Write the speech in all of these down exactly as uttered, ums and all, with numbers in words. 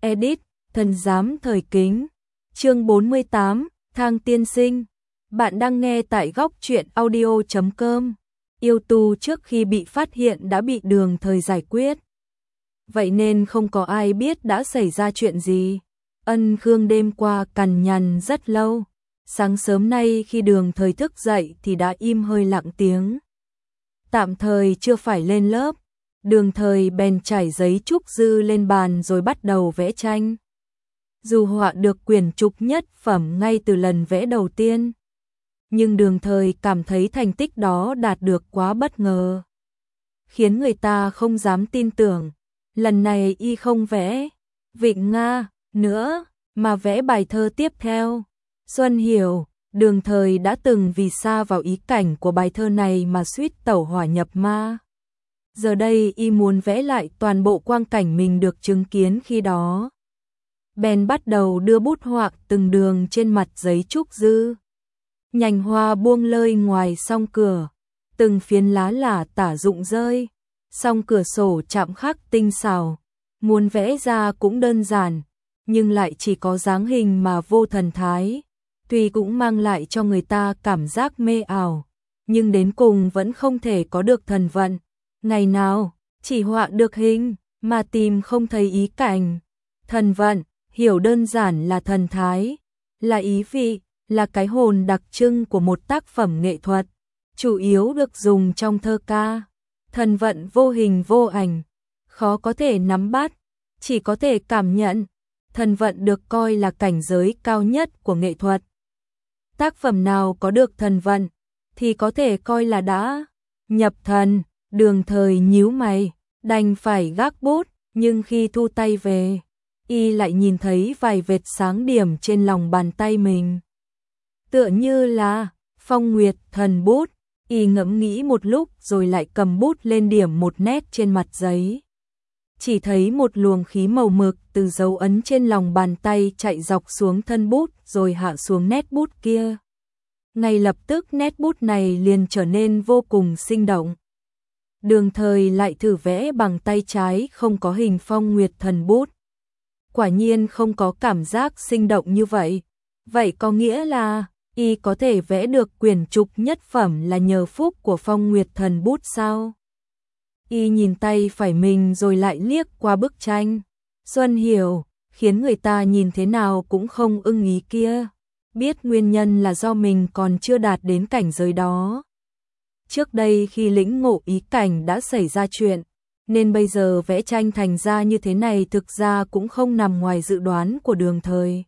Edit, Thần giám thời kính. Chương bốn mươi tám, Thang tiên sinh. Bạn đang nghe tại góc truyện audio chấm com. Yêu tu trước khi bị phát hiện đã bị Đường Thời giải quyết. Vậy nên không có ai biết đã xảy ra chuyện gì. Ân Khương đêm qua cằn nhằn rất lâu. Sáng sớm nay khi Đường Thời thức dậy thì đã im hơi lặng tiếng. Tạm thời chưa phải lên lớp. Đường Thời bèn trải giấy trúc dư lên bàn rồi bắt đầu vẽ tranh. Dù họa được quyển trục nhất phẩm ngay từ lần vẽ đầu tiên, nhưng Đường Thời cảm thấy thành tích đó đạt được quá bất ngờ, khiến người ta không dám tin tưởng. Lần này y không vẽ Vịnh Nga nữa, mà vẽ bài thơ tiếp theo. Xuân hiểu, Đường Thời đã từng vì sa vào ý cảnh của bài thơ này mà suýt tẩu hỏa nhập ma. Giờ đây y muốn vẽ lại toàn bộ quang cảnh mình được chứng kiến khi đó. Bèn bắt đầu đưa bút họa từng đường trên mặt giấy trúc dư. Nhành hoa buông lơi ngoài song cửa, từng phiến lá lả tả rụng rơi, song cửa sổ chạm khắc tinh xảo. Muốn vẽ ra cũng đơn giản, nhưng lại chỉ có dáng hình mà vô thần thái. Tuy cũng mang lại cho người ta cảm giác mê ảo, nhưng đến cùng vẫn không thể có được thần vận. Ngày nào, chỉ họa được hình, mà tìm không thấy ý cảnh. Thần vận, hiểu đơn giản là thần thái, là ý vị, là cái hồn đặc trưng của một tác phẩm nghệ thuật, chủ yếu được dùng trong thơ ca. Thần vận vô hình vô ảnh, khó có thể nắm bắt, chỉ có thể cảm nhận. Thần vận được coi là cảnh giới cao nhất của nghệ thuật. Tác phẩm nào có được thần vận thì có thể coi là đã nhập thần. Đường Thời nhíu mày, đành phải gác bút, nhưng khi thu tay về, y lại nhìn thấy vài vệt sáng điểm trên lòng bàn tay mình. Tựa như là phong nguyệt thần bút. Y ngẫm nghĩ một lúc rồi lại cầm bút lên điểm một nét trên mặt giấy. Chỉ thấy một luồng khí màu mực từ dấu ấn trên lòng bàn tay chạy dọc xuống thân bút rồi hạ xuống nét bút kia. Ngay lập tức nét bút này liền trở nên vô cùng sinh động. Đường Thời lại thử vẽ bằng tay trái không có hình phong nguyệt thần bút. Quả nhiên không có cảm giác sinh động như vậy. Vậy có nghĩa là y có thể vẽ được quyển trục nhất phẩm là nhờ phúc của phong nguyệt thần bút sao? Y nhìn tay phải mình rồi lại liếc qua bức tranh. Xuân hiểu, khiến người ta nhìn thế nào cũng không ưng ý kia. Biết nguyên nhân là do mình còn chưa đạt đến cảnh giới đó. Trước đây khi lĩnh ngộ ý cảnh đã xảy ra chuyện, nên bây giờ vẽ tranh thành ra như thế này thực ra cũng không nằm ngoài dự đoán của Đường Thời.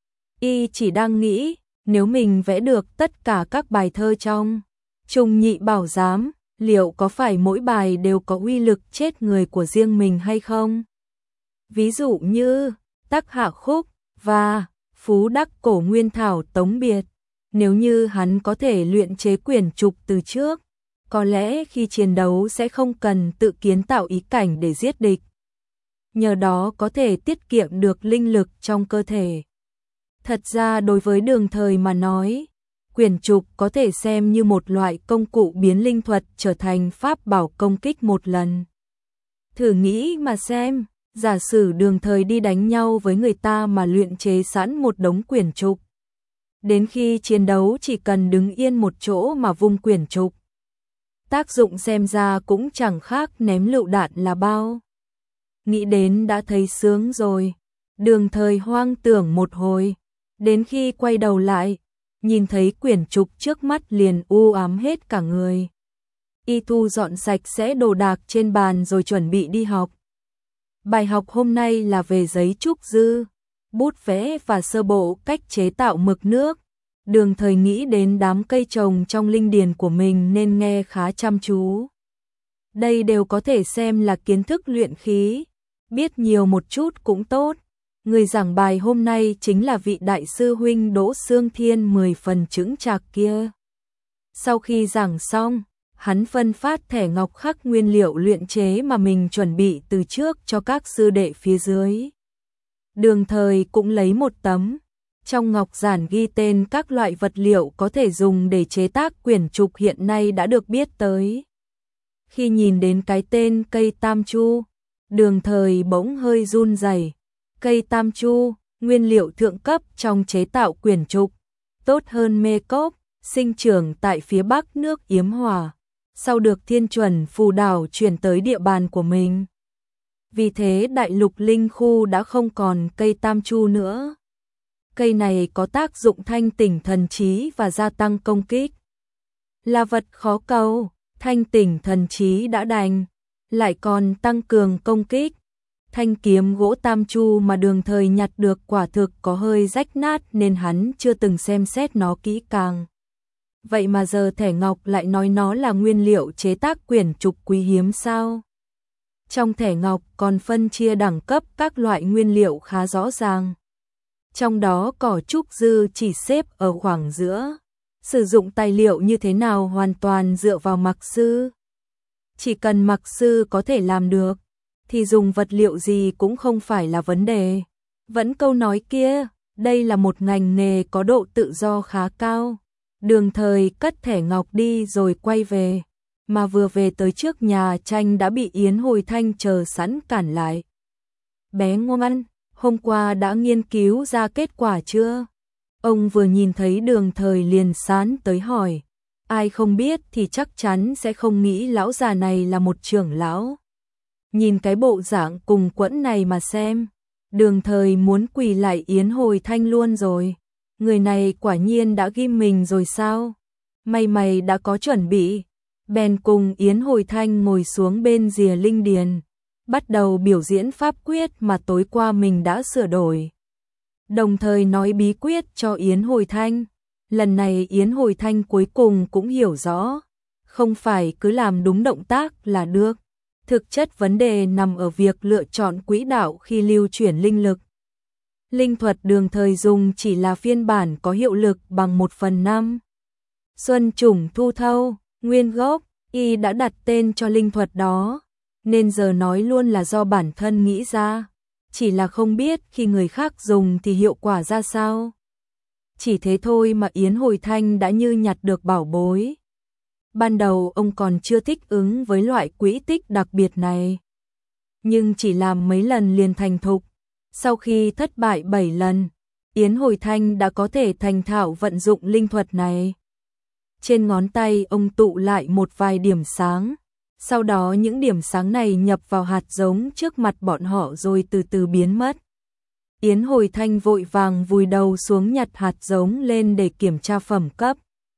Y chỉ đang nghĩ, nếu mình vẽ được tất cả các bài thơ trong Trung Nhị Bảo Giám, liệu có phải mỗi bài đều có uy lực chết người của riêng mình hay không? Ví dụ như Tắc Hạ Khúc và Phú Đắc Cổ Nguyên Thảo Tống Biệt. Nếu như hắn có thể luyện chế quyển trục từ trước, có lẽ khi chiến đấu sẽ không cần tự kiến tạo ý cảnh để giết địch. Nhờ đó có thể tiết kiệm được linh lực trong cơ thể. Thật ra đối với Đường Thời mà nói, quyển trục có thể xem như một loại công cụ biến linh thuật trở thành pháp bảo công kích một lần. Thử nghĩ mà xem, giả sử Đường Thời đi đánh nhau với người ta mà luyện chế sẵn một đống quyển trục. Đến khi chiến đấu chỉ cần đứng yên một chỗ mà vung quyển trục. Tác dụng xem ra cũng chẳng khác ném lựu đạn là bao. Nghĩ đến đã thấy sướng rồi. Đường Thời hoang tưởng một hồi. Đến khi quay đầu lại, nhìn thấy quyển trục trước mắt liền u ám hết cả người. Y thu dọn sạch sẽ đồ đạc trên bàn rồi chuẩn bị đi học. Bài học hôm nay là về giấy trúc dư, bút vẽ và sơ bộ cách chế tạo mực nước. Đường Thời nghĩ đến đám cây trồng trong linh điền của mình nên nghe khá chăm chú. Đây đều có thể xem là kiến thức luyện khí, biết nhiều một chút cũng tốt. Người giảng bài hôm nay chính là vị đại sư huynh Đỗ Xương Thiên mười phần chững chạc kia. Sau khi giảng xong, hắn phân phát thẻ ngọc khắc nguyên liệu luyện chế mà mình chuẩn bị từ trước cho các sư đệ phía dưới. Đường Thời cũng lấy một tấm. Trong ngọc giản ghi tên các loại vật liệu có thể dùng để chế tác quyển trục hiện nay đã được biết tới. Khi nhìn đến cái tên cây tam chu, Đường Thời bỗng hơi run rẩy. Cây tam chu, nguyên liệu thượng cấp trong chế tạo quyển trục, tốt hơn mê cốc, sinh trưởng tại phía bắc nước Yếm Hòa, sau được Thiên Chuẩn Phù Đảo chuyển tới địa bàn của mình. Vì thế đại lục linh khu đã không còn cây tam chu nữa. Cây này có tác dụng thanh tỉnh thần trí và gia tăng công kích. Là vật khó cầu, thanh tỉnh thần trí đã đành, lại còn tăng cường công kích. Thanh kiếm gỗ tam chu mà Đường Thời nhặt được quả thực có hơi rách nát nên hắn chưa từng xem xét nó kỹ càng. Vậy mà giờ Thẻ Ngọc lại nói nó là nguyên liệu chế tác quyển trục quý hiếm sao? Trong Thẻ Ngọc còn phân chia đẳng cấp các loại nguyên liệu khá rõ ràng. Trong đó cỏ trúc dư chỉ xếp ở khoảng giữa. Sử dụng tài liệu như thế nào hoàn toàn dựa vào mặc sư. Chỉ cần mặc sư có thể làm được, thì dùng vật liệu gì cũng không phải là vấn đề. Vẫn câu nói kia, đây là một ngành nghề có độ tự do khá cao. Đường Thời cất Thẻ Ngọc đi rồi quay về, mà vừa về tới trước nhà tranh đã bị Yến Hồi Thanh chờ sẵn cản lại. Bé ngoan, hôm qua đã nghiên cứu ra kết quả chưa? Ông vừa nhìn thấy Đường Thời liền sán tới hỏi. Ai không biết thì chắc chắn sẽ không nghĩ lão già này là một trưởng lão. Nhìn cái bộ dạng cùng quẫn này mà xem, Đường Thời muốn quỳ lại Yến Hồi Thanh luôn rồi. Người này quả nhiên đã ghim mình rồi sao? May mày đã có chuẩn bị. Bèn cùng Yến Hồi Thanh ngồi xuống bên rìa linh điền, bắt đầu biểu diễn pháp quyết mà tối qua mình đã sửa đổi. Đồng thời nói bí quyết cho Yến Hồi Thanh. Lần này Yến Hồi Thanh cuối cùng cũng hiểu rõ, không phải cứ làm đúng động tác là được. Thực chất vấn đề nằm ở việc lựa chọn quỹ đạo khi lưu chuyển linh lực. Linh thuật Đường Thời dùng chỉ là phiên bản có hiệu lực bằng một phần năm. Xuân Trùng Thu Thâu, nguyên gốc, y đã đặt tên cho linh thuật đó, nên giờ nói luôn là do bản thân nghĩ ra. Chỉ là không biết khi người khác dùng thì hiệu quả ra sao. Chỉ thế thôi mà Yến Hồi Thanh đã như nhặt được bảo bối. Ban đầu ông còn chưa thích ứng với loại quỹ tích đặc biệt này, nhưng chỉ làm mấy lần liền thành thục. Sau khi thất bại bảy lần, Yến Hồi Thanh đã có thể thành thạo vận dụng linh thuật này. Trên ngón tay ông tụ lại một vài điểm sáng, sau đó những điểm sáng này nhập vào hạt giống trước mặt bọn họ rồi từ từ biến mất. Yến Hồi Thanh vội vàng vùi đầu xuống nhặt hạt giống lên để kiểm tra phẩm cấp.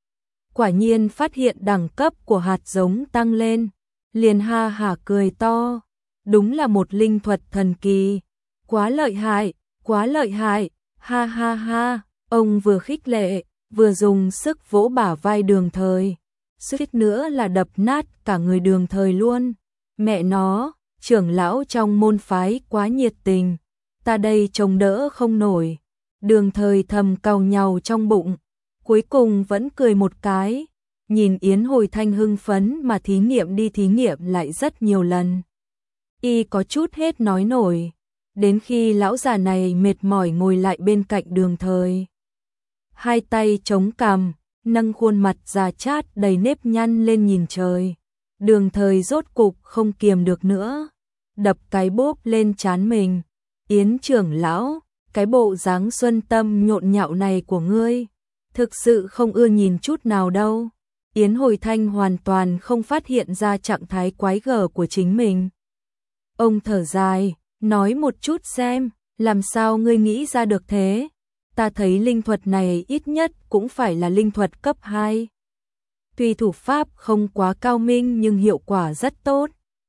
Quả nhiên phát hiện đẳng cấp của hạt giống tăng lên, liền ha hả cười to. Đúng là một linh thuật thần kỳ, quá lợi hại, quá lợi hại, ha ha ha. Ông vừa khích lệ, vừa dùng sức vỗ bả vai Đường Thời, suýt nữa là đập nát cả người Đường Thời luôn. Mẹ nó, trưởng lão trong môn phái quá nhiệt tình, ta đây trông đỡ không nổi. Đường Thời thầm cau nhàu trong bụng, cuối cùng vẫn cười một cái, nhìn Yến Hồi Thanh hưng phấn mà thí nghiệm đi thí nghiệm lại rất nhiều lần. Y có chút hết nói nổi, đến khi lão già này mệt mỏi ngồi lại bên cạnh Đường Thời. Hai tay chống cằm, nâng khuôn mặt già chát đầy nếp nhăn lên nhìn trời. Đường Thời rốt cục không kiềm được nữa, đập cái bốp lên trán mình. Yến trưởng lão, cái bộ dáng xuân tâm nhộn nhạo này của ngươi, thực sự không ưa nhìn chút nào đâu. Yến Hồi Thanh hoàn toàn không phát hiện ra trạng thái quái gở của chính mình. Ông thở dài, nói một chút xem, làm sao ngươi nghĩ ra được thế? Ta thấy linh thuật này ít nhất cũng phải là linh thuật cấp hai. Tuy thủ pháp không quá cao minh nhưng hiệu quả rất tốt.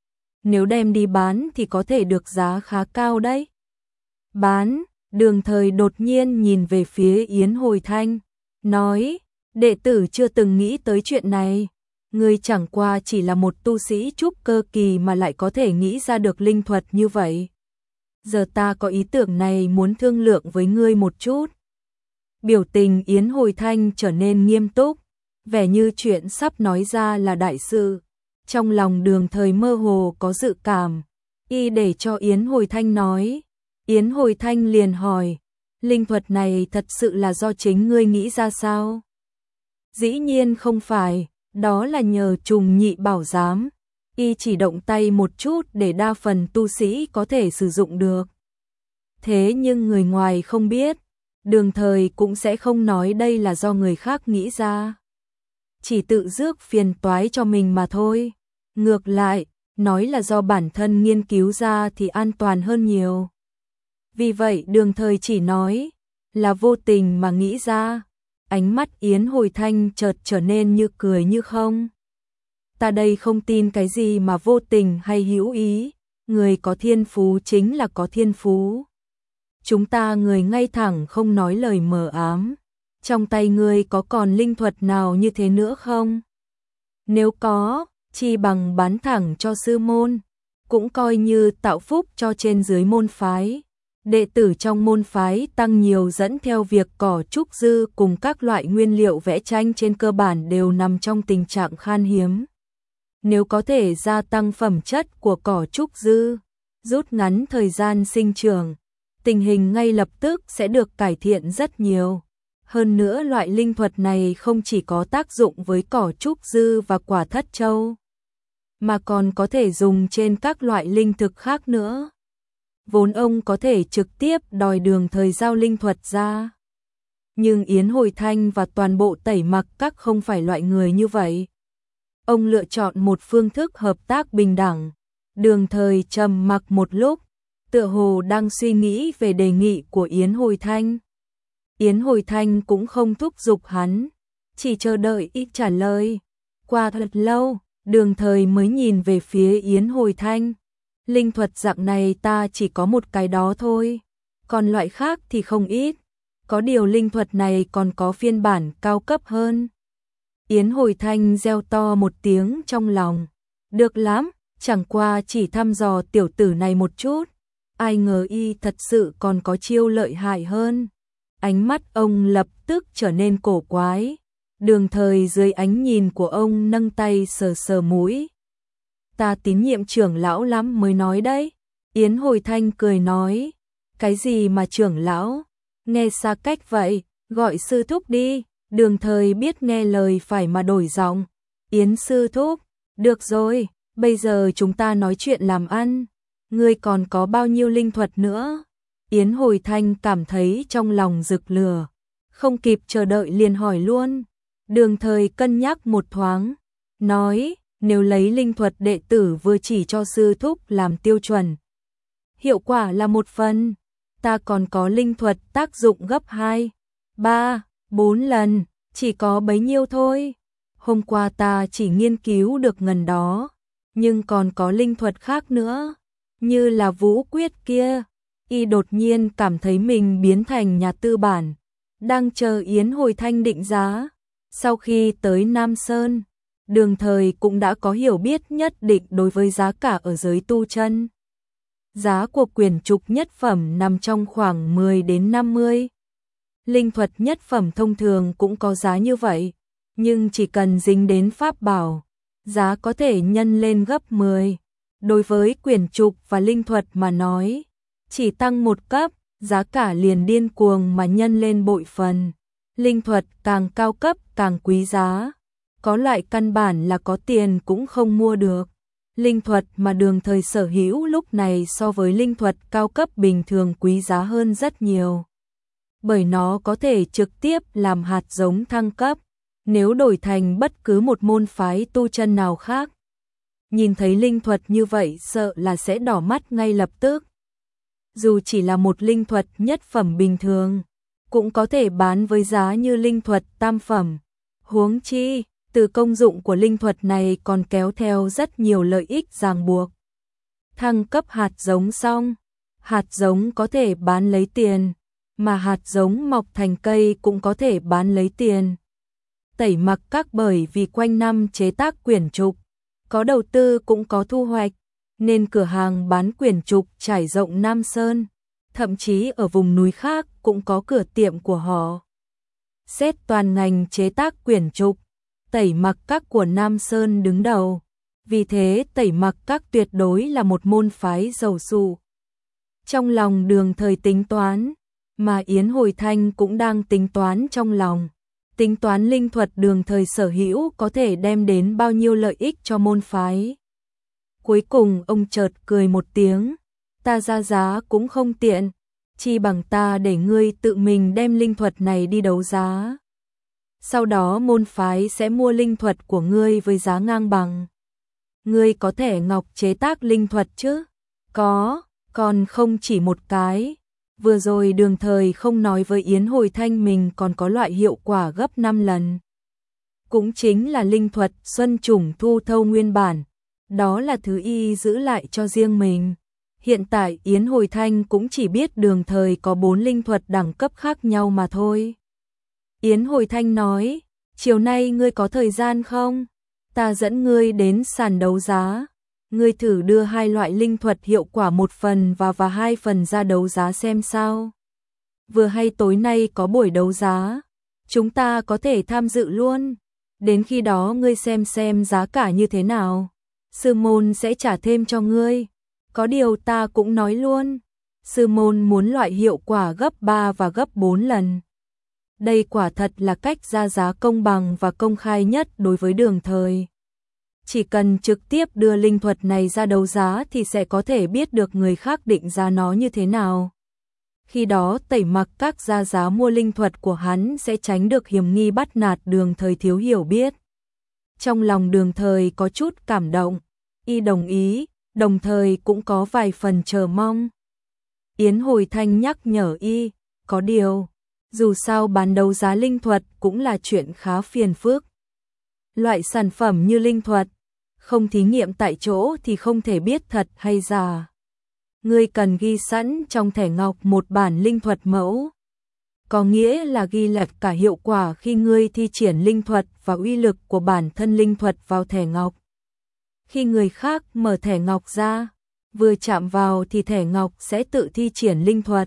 Nếu đem đi bán thì có thể được giá khá cao đấy. Bán, Đường Thời đột nhiên nhìn về phía Yến Hồi Thanh, nói, đệ tử chưa từng nghĩ tới chuyện này. Ngươi chẳng qua chỉ là một tu sĩ trúc cơ kỳ mà lại có thể nghĩ ra được linh thuật như vậy. Giờ ta có ý tưởng này muốn thương lượng với ngươi một chút. Biểu tình Yến Hồi Thanh trở nên nghiêm túc, vẻ như chuyện sắp nói ra là đại sự. Trong lòng Đường Thời mơ hồ có dự cảm, y để cho Yến Hồi Thanh nói. Yến Hồi Thanh liền hỏi, linh thuật này thật sự là do chính ngươi nghĩ ra sao? Dĩ nhiên không phải, đó là nhờ Trùng Nhị Bảo Giám. Y chỉ động tay một chút để đa phần tu sĩ có thể sử dụng được. Thế nhưng người ngoài không biết, Đường Thời cũng sẽ không nói đây là do người khác nghĩ ra. Chỉ tự rước phiền toái cho mình mà thôi. Ngược lại, nói là do bản thân nghiên cứu ra thì an toàn hơn nhiều. Vì vậy Đường Thời chỉ nói là vô tình mà nghĩ ra. Ánh mắt Yến Hồi Thanh chợt trở nên như cười như không. Ta đây không tin cái gì mà vô tình hay hữu ý, người có thiên phú chính là có thiên phú. Chúng ta người ngay thẳng không nói lời mờ ám. Trong tay ngươi có còn linh thuật nào như thế nữa không? Nếu có, chi bằng bán thẳng cho sư môn, cũng coi như tạo phúc cho trên dưới môn phái. Đệ tử trong môn phái tăng nhiều dẫn theo việc cỏ trúc dư cùng các loại nguyên liệu vẽ tranh trên cơ bản đều nằm trong tình trạng khan hiếm. Nếu có thể gia tăng phẩm chất của cỏ trúc dư, rút ngắn thời gian sinh trưởng, tình hình ngay lập tức sẽ được cải thiện rất nhiều. Hơn nữa loại linh thuật này không chỉ có tác dụng với cỏ trúc dư và quả thất châu, mà còn có thể dùng trên các loại linh thực khác nữa. Vốn ông có thể trực tiếp đòi Đường Thời giao linh thuật ra. Nhưng Yến Hồi Thanh và toàn bộ Tẩy Mặc Các không phải loại người như vậy. Ông lựa chọn một phương thức hợp tác bình đẳng. Đường Thời trầm mặc một lúc, tựa hồ đang suy nghĩ về đề nghị của Yến Hồi Thanh. Yến Hồi Thanh cũng không thúc giục hắn, chỉ chờ đợi ít trả lời. Qua thật lâu, Đường Thời mới nhìn về phía Yến Hồi Thanh. Linh thuật dạng này ta chỉ có một cái đó thôi, còn loại khác thì không ít. Có điều linh thuật này còn có phiên bản cao cấp hơn. Yến Hồi Thanh reo to một tiếng trong lòng. Được lắm, chẳng qua chỉ thăm dò tiểu tử này một chút. Ai ngờ y thật sự còn có chiêu lợi hại hơn. Ánh mắt ông lập tức trở nên cổ quái. Đường Thời dưới ánh nhìn của ông nâng tay sờ sờ mũi. Ta tín nhiệm trưởng lão lắm mới nói đấy. Yến Hồi Thanh cười nói. Cái gì mà trưởng lão? Nghe xa cách vậy, gọi sư thúc đi. Đường Thời biết nghe lời phải mà đổi giọng. Yến sư thúc, được rồi, bây giờ chúng ta nói chuyện làm ăn. Ngươi còn có bao nhiêu linh thuật nữa? Yến Hồi Thanh cảm thấy trong lòng rực lửa, không kịp chờ đợi liền hỏi luôn. Đường Thời cân nhắc một thoáng, nói, nếu lấy linh thuật đệ tử vừa chỉ cho sư thúc làm tiêu chuẩn, hiệu quả là một phần, ta còn có linh thuật tác dụng gấp hai, ba, bốn lần, chỉ có bấy nhiêu thôi. Hôm qua ta chỉ nghiên cứu được ngần đó, nhưng còn có linh thuật khác nữa, như là vũ quyết kia. Y đột nhiên cảm thấy mình biến thành nhà tư bản, đang chờ Yến Hồi Thanh định giá. Sau khi tới Nam Sơn, Đường Thời cũng đã có hiểu biết nhất định đối với giá cả ở giới tu chân. Giá của quyển trục nhất phẩm nằm trong khoảng mười đến năm mươi. Linh thuật nhất phẩm thông thường cũng có giá như vậy, nhưng chỉ cần dính đến pháp bảo, giá có thể nhân lên gấp mười. Đối với quyển trục và linh thuật mà nói, chỉ tăng một cấp, giá cả liền điên cuồng mà nhân lên bội phần. Linh thuật càng cao cấp càng quý giá, có loại căn bản là có tiền cũng không mua được. Linh thuật mà Đường Thời sở hữu lúc này so với linh thuật cao cấp bình thường quý giá hơn rất nhiều. Bởi nó có thể trực tiếp làm hạt giống thăng cấp, nếu đổi thành bất cứ một môn phái tu chân nào khác. Nhìn thấy linh thuật như vậy sợ là sẽ đỏ mắt ngay lập tức. Dù chỉ là một linh thuật nhất phẩm bình thường, cũng có thể bán với giá như linh thuật tam phẩm. Huống chi, từ công dụng của linh thuật này còn kéo theo rất nhiều lợi ích ràng buộc. Thăng cấp hạt giống xong, hạt giống có thể bán lấy tiền, mà hạt giống mọc thành cây cũng có thể bán lấy tiền. Tẩy Mặc Các bởi vì quanh năm chế tác quyển trục, có đầu tư cũng có thu hoạch, nên cửa hàng bán quyển trục trải rộng Nam Sơn, thậm chí ở vùng núi khác cũng có cửa tiệm của họ. Xét toàn ngành chế tác quyển trục, Tẩy Mặc Các của Nam Sơn đứng đầu, vì thế Tẩy Mặc Các tuyệt đối là một môn phái giàu sụ. Trong lòng Đường Thời tính toán, mà Yến Hồi Thanh cũng đang tính toán trong lòng. Tính toán linh thuật Đường Thời sở hữu có thể đem đến bao nhiêu lợi ích cho môn phái. Cuối cùng ông chợt cười một tiếng, ta ra giá cũng không tiện, chi bằng ta để ngươi tự mình đem linh thuật này đi đấu giá. Sau đó môn phái sẽ mua linh thuật của ngươi với giá ngang bằng. Ngươi có thẻ ngọc chế tác linh thuật chứ? Có, còn không chỉ một cái. Vừa rồi Đường Thời không nói với Yến Hồi Thanh mình còn có loại hiệu quả gấp năm lần. Cũng chính là linh thuật Xuân Trùng Thu Thâu nguyên bản. Đó là thứ y giữ lại cho riêng mình. Hiện tại Yến Hồi Thanh cũng chỉ biết Đường Thời có bốn linh thuật đẳng cấp khác nhau mà thôi. Yến Hồi Thanh nói, chiều nay ngươi có thời gian không? Ta dẫn ngươi đến sàn đấu giá. Ngươi thử đưa hai loại linh thuật hiệu quả một phần và và hai phần ra đấu giá xem sao. Vừa hay tối nay có buổi đấu giá, chúng ta có thể tham dự luôn. Đến khi đó ngươi xem xem giá cả như thế nào. Sư môn sẽ trả thêm cho ngươi. Có điều ta cũng nói luôn, sư môn muốn loại hiệu quả gấp ba và gấp bốn lần. Đây quả thật là cách ra giá công bằng và công khai nhất đối với Đường Thời. Chỉ cần trực tiếp đưa linh thuật này ra đấu giá thì sẽ có thể biết được người khác định giá nó như thế nào. Khi đó tẩy mặc các ra giá mua linh thuật của hắn sẽ tránh được hiểm nghi bắt nạt Đường Thời thiếu hiểu biết. Trong lòng Đường Thời có chút cảm động, y đồng ý, đồng thời cũng có vài phần chờ mong. Yến Hồi Thanh nhắc nhở y, có điều, dù sao bán đấu giá linh thuật cũng là chuyện khá phiền phức. Loại sản phẩm như linh thuật, không thí nghiệm tại chỗ thì không thể biết thật hay giả. Ngươi cần ghi sẵn trong thẻ ngọc một bản linh thuật mẫu. Có nghĩa là ghi lại cả hiệu quả khi ngươi thi triển linh thuật và uy lực của bản thân linh thuật vào thẻ ngọc. Khi người khác mở thẻ ngọc ra, vừa chạm vào thì thẻ ngọc sẽ tự thi triển linh thuật.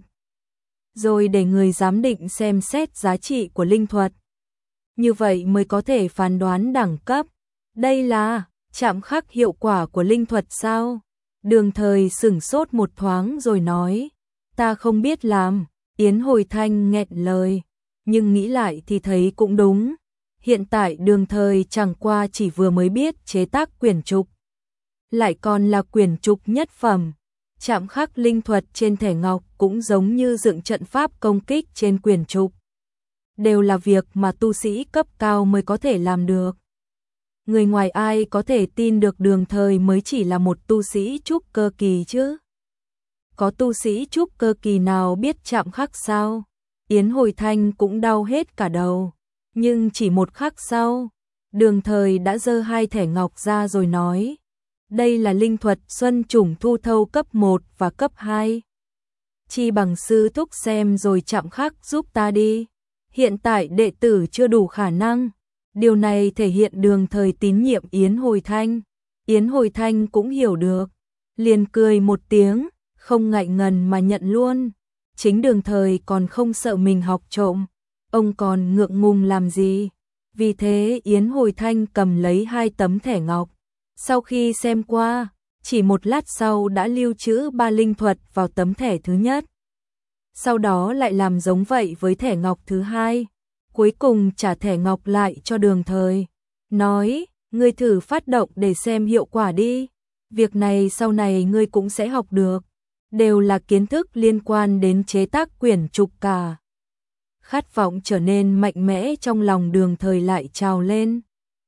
Rồi để người giám định xem xét giá trị của linh thuật. Như vậy mới có thể phán đoán đẳng cấp. Đây là chạm khắc hiệu quả của linh thuật sao? Đường Thời sửng sốt một thoáng rồi nói, ta không biết làm. Yến Hồi Thanh nghẹn lời, nhưng nghĩ lại thì thấy cũng đúng. Hiện tại Đường Thời chẳng qua chỉ vừa mới biết chế tác quyển trục, lại còn là quyển trục nhất phẩm. Chạm khắc linh thuật trên thẻ ngọc cũng giống như dựng trận pháp công kích trên quyển trục. Đều là việc mà tu sĩ cấp cao mới có thể làm được. Người ngoài ai có thể tin được Đường Thời mới chỉ là một tu sĩ trúc cơ kỳ chứ? Có tu sĩ trúc cơ kỳ nào biết chạm khắc sao? Yến Hồi Thanh cũng đau hết cả đầu. Nhưng chỉ một khắc sau, Đường Thời đã giơ hai thẻ ngọc ra rồi nói, đây là linh thuật Xuân Trùng Thu Thâu cấp một và cấp hai. Chi bằng sư thúc xem rồi chạm khắc giúp ta đi. Hiện tại đệ tử chưa đủ khả năng. Điều này thể hiện Đường Thời tín nhiệm Yến Hồi Thanh. Yến Hồi Thanh cũng hiểu được, liền cười một tiếng, không ngại ngần mà nhận luôn. Chính Đường Thời còn không sợ mình học trộm, ông còn ngượng ngùng làm gì. Vì thế Yến Hồi Thanh cầm lấy hai tấm thẻ ngọc. Sau khi xem qua, chỉ một lát sau đã lưu trữ ba linh thuật vào tấm thẻ thứ nhất. Sau đó lại làm giống vậy với thẻ ngọc thứ hai. Cuối cùng trả thẻ ngọc lại cho Đường Thời. Nói, ngươi thử phát động để xem hiệu quả đi. Việc này sau này ngươi cũng sẽ học được. Đều là kiến thức liên quan đến chế tác quyển trục cả. Khát vọng trở nên mạnh mẽ trong lòng Đường Thời lại trào lên.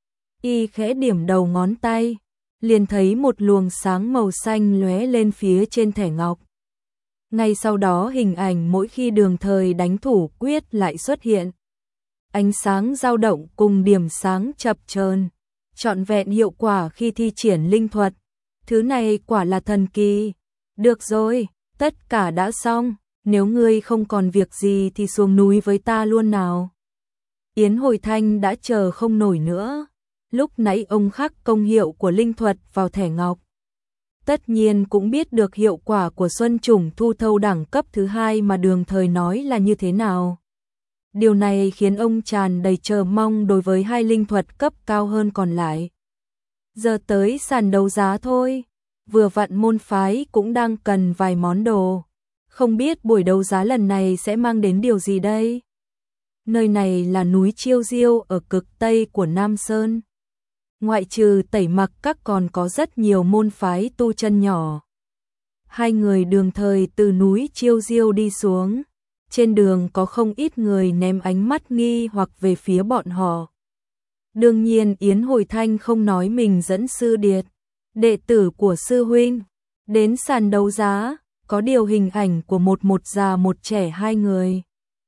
Y khẽ điểm đầu ngón tay, liền thấy một luồng sáng màu xanh lóe lên phía trên thẻ ngọc. Ngay sau đó hình ảnh mỗi khi Đường Thời đánh thủ quyết lại xuất hiện. Ánh sáng dao động cùng điểm sáng chập chờn, trọn vẹn hiệu quả khi thi triển linh thuật. Thứ này quả là thần kỳ. Được rồi, tất cả đã xong, nếu ngươi không còn việc gì thì xuống núi với ta luôn nào. Yến Hồi Thanh đã chờ không nổi nữa. Lúc nãy ông khắc công hiệu của linh thuật vào thẻ ngọc, tất nhiên cũng biết được hiệu quả của Xuân Trùng Thu Thâu đẳng cấp thứ hai mà Đường Thời nói là như thế nào. Điều này khiến ông tràn đầy chờ mong đối với hai linh thuật cấp cao hơn còn lại. Giờ tới sàn đấu giá thôi, vừa vặn môn phái cũng đang cần vài món đồ. Không biết buổi đấu giá lần này sẽ mang đến điều gì đây? Nơi này là núi Chiêu Diêu ở cực tây của Nam Sơn. Ngoại trừ Tẩy Mặc Các còn có rất nhiều môn phái tu chân nhỏ. Hai người đường thời từ núi Chiêu Diêu đi xuống. Trên đường có không ít người ném ánh mắt nghi hoặc về phía bọn họ. Đương nhiên Yến Hồi Thanh không nói mình dẫn Sư Điệt, đệ tử của sư huynh, đến sàn đấu giá, có điều hình ảnh của một một già một trẻ hai người.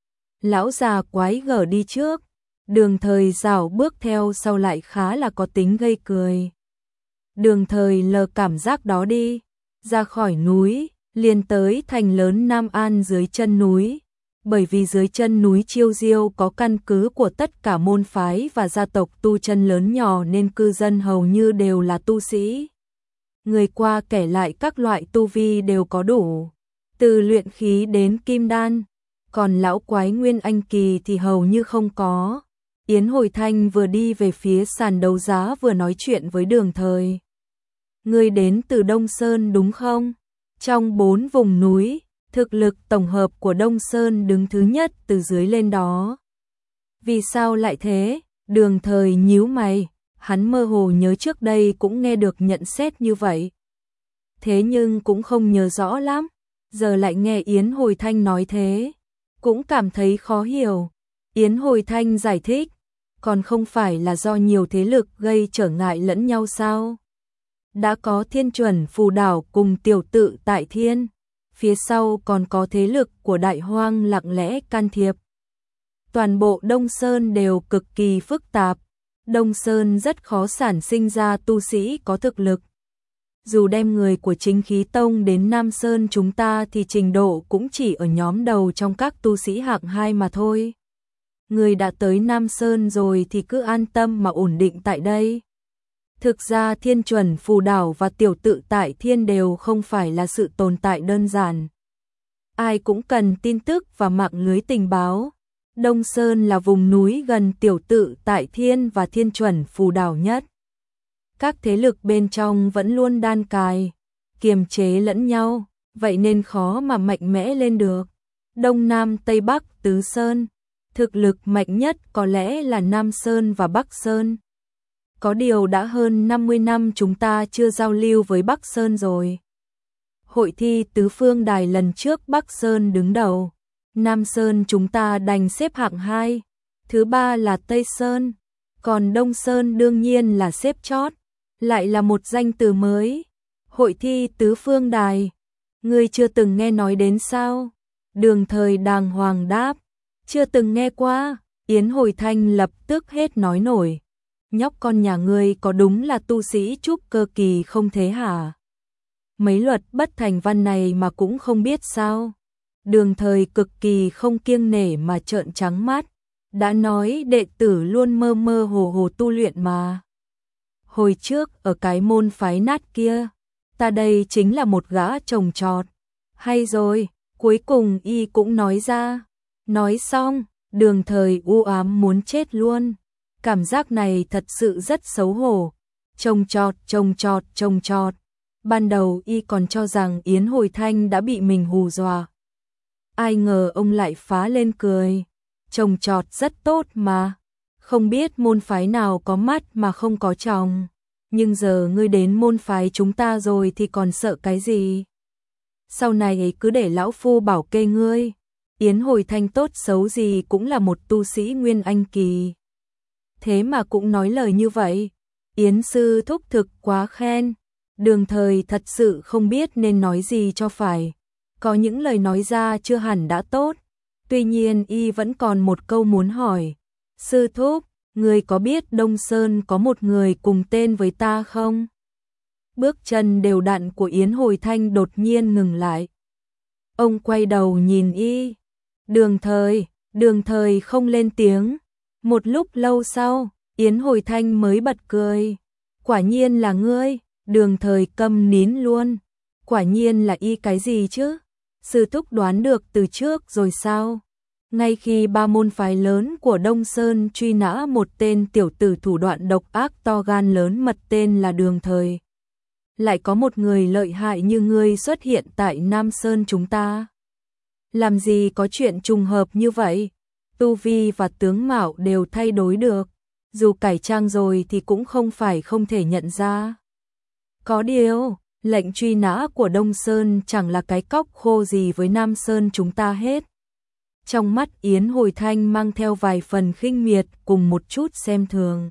Lão già quái gở đi trước, đường thời rảo bước theo sau lại khá là có tính gây cười. Đường thời lờ cảm giác đó đi, ra khỏi núi, liền tới thành lớn Nam An dưới chân núi. Bởi vì dưới chân núi Chiêu Diêu có căn cứ của tất cả môn phái và gia tộc tu chân lớn nhỏ nên cư dân hầu như đều là tu sĩ. Người qua kể lại các loại tu vi đều có đủ, từ luyện khí đến kim đan, còn lão quái nguyên anh kỳ thì hầu như không có. Yến Hồi Thanh vừa đi về phía sàn đấu giá vừa nói chuyện với đường thời. Người đến từ Đông Sơn đúng không? Trong bốn vùng núi, thực lực tổng hợp của Đông Sơn đứng thứ nhất từ dưới lên đó. Vì sao lại thế? Đường thời nhíu mày, hắn mơ hồ nhớ trước đây cũng nghe được nhận xét như vậy. Thế nhưng cũng không nhớ rõ lắm, giờ lại nghe Yến Hồi Thanh nói thế, cũng cảm thấy khó hiểu. Yến Hồi Thanh giải thích, còn không phải là do nhiều thế lực gây trở ngại lẫn nhau sao? Đã có Thiên Chuẩn Phù Đảo cùng Tiểu Tự Tại Thiên, phía sau còn có thế lực của Đại Hoang lặng lẽ can thiệp. Toàn bộ Đông Sơn đều cực kỳ phức tạp, Đông Sơn rất khó sản sinh ra tu sĩ có thực lực. Dù đem người của Chính Khí Tông đến Nam Sơn chúng ta thì trình độ cũng chỉ ở nhóm đầu trong các tu sĩ hạng hai mà thôi. Người đã tới Nam Sơn rồi thì cứ an tâm mà ổn định tại đây. Thực ra Thiên Chuẩn Phù Đảo và Tiểu Tự Tại Thiên đều không phải là sự tồn tại đơn giản. Ai cũng cần tin tức và mạng lưới tình báo. Đông Sơn là vùng núi gần Tiểu Tự Tại Thiên và Thiên Chuẩn Phù Đảo nhất. Các thế lực bên trong vẫn luôn đan cài, kiềm chế lẫn nhau, vậy nên khó mà mạnh mẽ lên được. Đông Nam Tây Bắc Tứ Sơn, thực lực mạnh nhất có lẽ là Nam Sơn và Bắc Sơn. Có điều đã hơn năm mươi năm chúng ta chưa giao lưu với Bắc Sơn rồi. Hội thi Tứ Phương Đài lần trước Bắc Sơn đứng đầu, Nam Sơn chúng ta đành xếp hạng hai, thứ ba là Tây Sơn, còn Đông Sơn đương nhiên là xếp chót, lại là một danh từ mới. Hội thi Tứ Phương Đài, ngươi chưa từng nghe nói đến sao? Đường thời đàng hoàng đáp, chưa từng nghe qua. Yến Hồi Thanh lập tức hết nói nổi. Nhóc con nhà ngươi có đúng là tu sĩ trúc cơ kỳ không thế hả? Mấy luật bất thành văn này mà cũng không biết sao? Đường thời cực kỳ không kiêng nể mà trợn trắng mắt. Đã nói đệ tử luôn mơ mơ hồ hồ tu luyện mà. Hồi trước ở cái môn phái nát kia, ta đây chính là một gã trồng trọt. Hay rồi, cuối cùng y cũng nói ra. Nói xong, đường thời u ám muốn chết luôn. Cảm giác này thật sự rất xấu hổ. Trồng trọt, trồng trọt, trồng trọt. Ban đầu y còn cho rằng Yến Hồi Thanh đã bị mình hù dọa. Ai ngờ ông lại phá lên cười. Trồng trọt rất tốt mà. Không biết môn phái nào có mắt mà không có tròng. Nhưng giờ ngươi đến môn phái chúng ta rồi thì còn sợ cái gì? Sau này cứ để lão phu bảo kê ngươi. Yến Hồi Thanh tốt xấu gì cũng là một tu sĩ nguyên anh kỳ. Thế mà cũng nói lời như vậy. Yến sư thúc thực quá khen. Đường thời thật sự không biết nên nói gì cho phải. Có những lời nói ra chưa hẳn đã tốt. Tuy nhiên y vẫn còn một câu muốn hỏi. Sư thúc, người có biết Đông Sơn có một người cùng tên với ta không? Bước chân đều đặn của Yến Hồi Thanh đột nhiên ngừng lại. Ông quay đầu nhìn y. Đường thời, đường thời không lên tiếng. Một lúc lâu sau, Yến Hồi Thanh mới bật cười. Quả nhiên là ngươi. Đường thời câm nín luôn. Quả nhiên là y cái gì chứ? Sư thúc đoán được từ trước rồi sao? Ngay khi ba môn phái lớn của Đông Sơn truy nã một tên tiểu tử thủ đoạn độc ác to gan lớn mật tên là Đường Thời. Lại có một người lợi hại như ngươi xuất hiện tại Nam Sơn chúng ta. Làm gì có chuyện trùng hợp như vậy? Tu vi và tướng mạo đều thay đổi được. Dù cải trang rồi thì cũng không phải không thể nhận ra. Có điều, Lệnh truy nã của Đông Sơn chẳng là cái cóc khô gì với Nam Sơn chúng ta hết. Trong mắt Yến Hồi Thanh mang theo vài phần khinh miệt cùng một chút xem thường.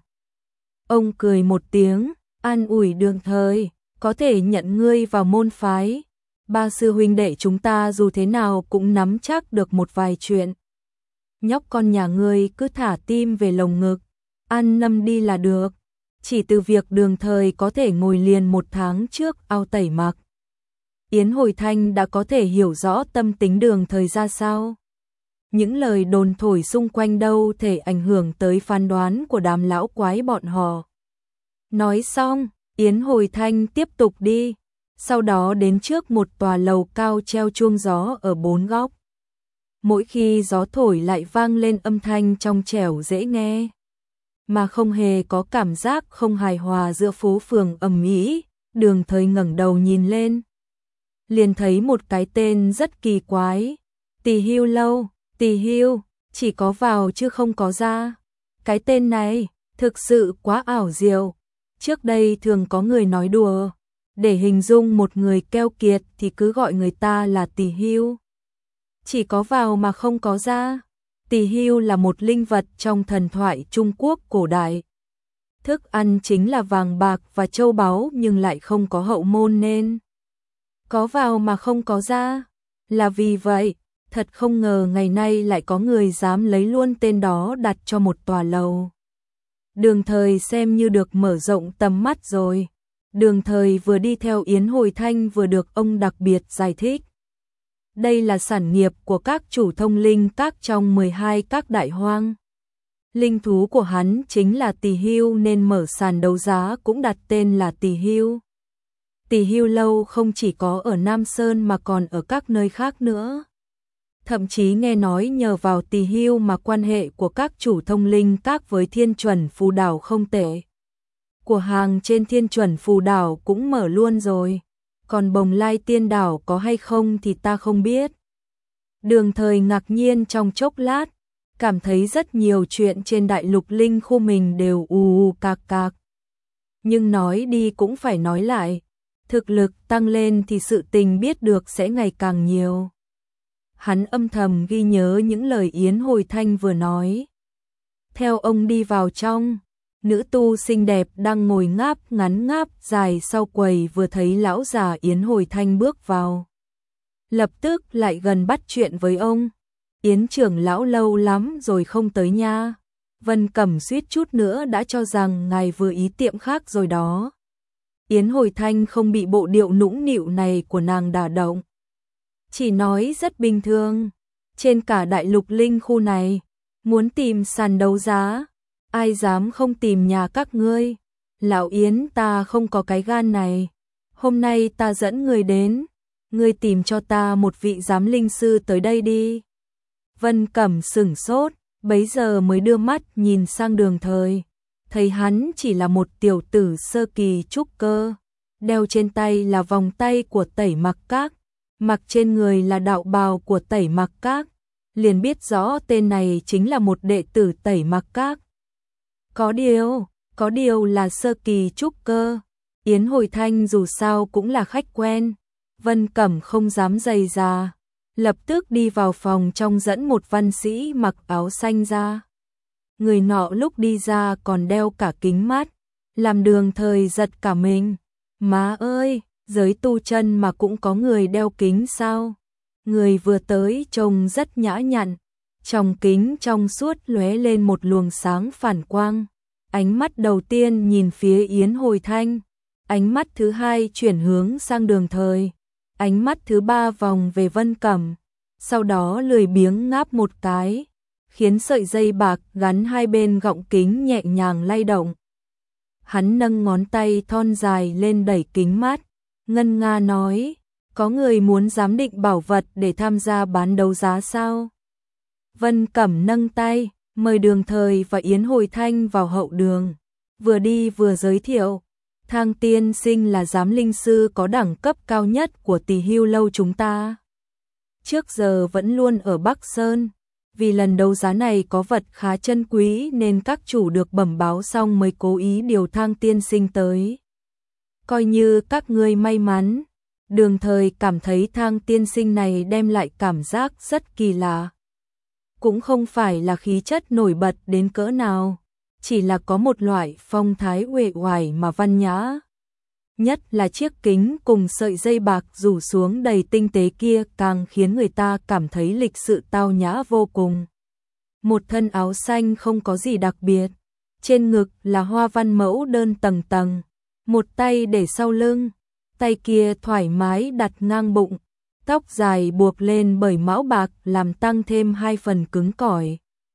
Ông cười một tiếng, an ủi Đường Thời, có thể nhận ngươi vào môn phái. Ba sư huynh đệ chúng ta dù thế nào cũng nắm chắc được một vài chuyện. Nhóc con nhà ngươi cứ thả tim về lồng ngực, ăn nâm đi là được. Chỉ từ việc Đường Thời có thể ngồi liền một tháng trước ao tẩy mặc, Yến Hồi Thanh đã có thể hiểu rõ tâm tính Đường Thời ra sao. Những lời đồn thổi xung quanh đâu thể ảnh hưởng tới phán đoán của đám lão quái bọn họ. Nói xong, Yến Hồi Thanh tiếp tục đi, sau đó đến trước một tòa lầu cao treo chuông gió ở bốn góc. Mỗi khi gió thổi lại vang lên âm thanh trong trẻo dễ nghe, mà không hề có cảm giác không hài hòa giữa phố phường ầm ĩ. Đường Thời ngẩng đầu nhìn lên, liền thấy một cái tên rất kỳ quái, Tỳ Hưu lâu. Tỳ Hưu, chỉ có vào chứ không có ra. Cái tên này thực sự quá ảo diệu. Trước đây thường có người nói đùa, để hình dung một người keo kiệt thì cứ gọi người ta là Tỳ Hưu. Chỉ có vào mà không có ra. Tỳ Hưu là một linh vật trong thần thoại Trung Quốc cổ đại. Thức ăn chính là vàng bạc và châu báu nhưng lại không có hậu môn nên có vào mà không có ra. Là vì vậy, thật không ngờ ngày nay lại có người dám lấy luôn tên đó đặt cho một tòa lầu. Đường Thời xem như được mở rộng tầm mắt rồi. Đường Thời vừa đi theo Yến Hồi Thanh vừa được ông đặc biệt giải thích. Đây là sản nghiệp của các chủ thông linh các trong mười hai các đại hoang. Linh thú của hắn chính là Tỳ Hưu nên mở sàn đấu giá cũng đặt tên là Tỳ Hưu. Tỳ Hưu lâu không chỉ có ở Nam Sơn mà còn ở các nơi khác nữa. Thậm chí nghe nói nhờ vào Tỳ Hưu mà quan hệ của các chủ thông linh các với Thiên Chuẩn Phù Đảo không tệ. Của hàng trên Thiên Chuẩn Phù Đảo cũng mở luôn rồi. Còn Bồng Lai Tiên Đảo có hay không thì ta không biết. Đường Thời ngạc nhiên trong chốc lát, cảm thấy rất nhiều chuyện trên đại lục linh khu mình đều ù ù cạc cạc. Nhưng nói đi cũng phải nói lại, thực lực tăng lên thì sự tình biết được sẽ ngày càng nhiều. Hắn âm thầm ghi nhớ những lời Yến Hồi Thanh vừa nói. Theo ông đi vào trong, nữ tu xinh đẹp đang ngồi ngáp ngắn ngáp dài sau quầy vừa thấy lão già Yến Hồi Thanh bước vào. Lập tức lại gần bắt chuyện với ông. Yến trưởng lão lâu lắm rồi không tới nha. Vân Cẩm suýt chút nữa đã cho rằng ngài vừa ý tiệm khác rồi đó. Yến Hồi Thanh không bị bộ điệu nũng nịu này của nàng đả động. Chỉ nói rất bình thường. Trên cả đại lục linh khu này, muốn tìm sàn đấu giá, ai dám không tìm nhà các ngươi. Lão Yến ta không có cái gan này. Hôm nay ta dẫn người đến, ngươi tìm cho ta một vị giám linh sư tới đây đi. Vân Cẩm sửng sốt, bấy giờ mới đưa mắt nhìn sang Đường Thời. Thấy hắn chỉ là một tiểu tử sơ kỳ trúc cơ, đeo trên tay là vòng tay của Tẩy Mặc Các, mặc trên người là đạo bào của Tẩy Mặc Các, liền biết rõ tên này chính là một đệ tử Tẩy Mặc Các. Có điều, có điều là sơ kỳ trúc cơ. Yến Hồi Thanh dù sao cũng là khách quen, Vân Cẩm không dám giày già, lập tức đi vào phòng trong dẫn một văn sĩ mặc áo xanh ra. Người nọ lúc đi ra còn đeo cả kính mắt, làm Đường Thời giật cả mình. Má ơi, giới tu chân mà cũng có người đeo kính sao? Người vừa tới trông rất nhã nhặn, trong kính trong suốt lóe lên một luồng sáng phản quang. Ánh mắt đầu tiên nhìn phía Yến Hồi Thanh, ánh mắt thứ hai chuyển hướng sang Đường Thời, ánh mắt thứ ba vòng về Vân Cẩm, sau đó lười biếng ngáp một cái, khiến sợi dây bạc gắn hai bên gọng kính nhẹ nhàng lay động. Hắn nâng ngón tay thon dài lên đẩy kính mắt, ngân nga nói, có người muốn giám định bảo vật để tham gia bán đấu giá sao? Vân Cẩm nâng tay, mời Đường Thời và Yến Hồi Thanh vào hậu đường, vừa đi vừa giới thiệu, Thang tiên sinh là giám linh sư có đẳng cấp cao nhất của Tỳ Hưu lâu chúng ta. Trước giờ vẫn luôn ở Bắc Sơn, vì lần đấu giá này có vật khá chân quý nên các chủ được bẩm báo xong mới cố ý điều Thang tiên sinh tới. coi như các ngươi may mắn. Đường Thời cảm thấy Thang tiên sinh này đem lại cảm giác rất kỳ lạ. Cũng không phải là khí chất nổi bật đến cỡ nào, chỉ là có một loại phong thái uể oải mà văn nhã. Nhất là chiếc kính cùng sợi dây bạc rủ xuống đầy tinh tế kia càng khiến người ta cảm thấy lịch sự tao nhã vô cùng. Một thân áo xanh không có gì đặc biệt, trên ngực là hoa văn mẫu đơn tầng tầng, một tay để sau lưng, tay kia thoải mái đặt ngang bụng, tóc dài buộc lên bởi mão bạc làm tăng thêm hai phần cứng cỏi.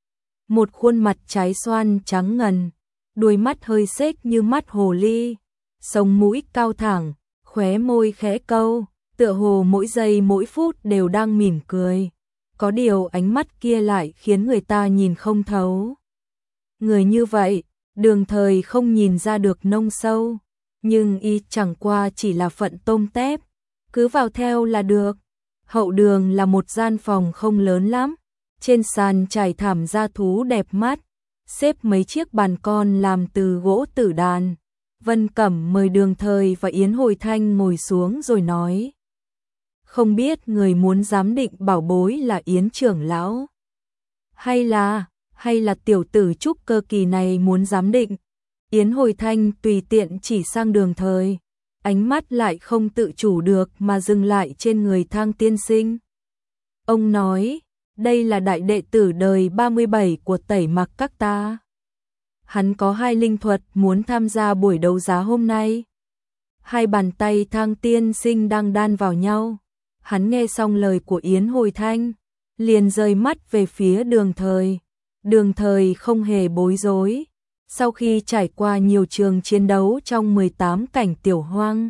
Một khuôn mặt trái xoan trắng ngần, đuôi mắt hơi xếch như mắt hồ ly, sống mũi cao thẳng, khóe môi khẽ câu, tựa hồ mỗi giây mỗi phút đều đang mỉm cười. Có điều ánh mắt kia lại khiến người ta nhìn không thấu. Người như vậy, Đường Thời không nhìn ra được nông sâu, nhưng y chẳng qua chỉ là phận tôm tép, cứ vào theo là được. Hậu đường là một gian phòng không lớn lắm, trên sàn trải thảm da thú đẹp mắt, xếp mấy chiếc bàn con làm từ gỗ tử đàn. Vân Cẩm mời Đường Thời và Yến Hồi Thanh ngồi xuống rồi nói: không biết người muốn giám định bảo bối là Yến trưởng lão, hay là, hay là tiểu tử trúc cơ kỳ này muốn giám định. Yến Hồi Thanh tùy tiện chỉ sang Đường Thời, ánh mắt lại không tự chủ được mà dừng lại trên người Thang tiên sinh. Ông nói, đây là đại đệ tử đời ba mươi bảy của Tẩy Mặc các ta. Hắn có hai linh thuật muốn tham gia buổi đấu giá hôm nay. Hai bàn tay Thang tiên sinh đang đan vào nhau. Hắn nghe xong lời của Yến Hồi Thanh, liền rời mắt về phía Đường Thời. Đường Thời không hề bối rối. Sau khi trải qua nhiều trường chiến đấu trong mười tám cảnh tiểu hoang,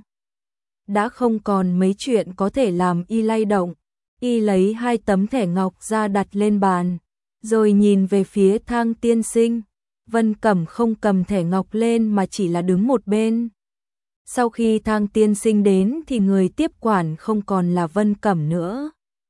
đã không còn mấy chuyện có thể làm y lay động. Y lấy hai tấm thẻ ngọc ra đặt lên bàn, rồi nhìn về phía Thang tiên sinh. Vân Cẩm không cầm thẻ ngọc lên mà chỉ là đứng một bên. Sau khi Thang tiên sinh đến thì người tiếp quản không còn là Vân Cẩm nữa.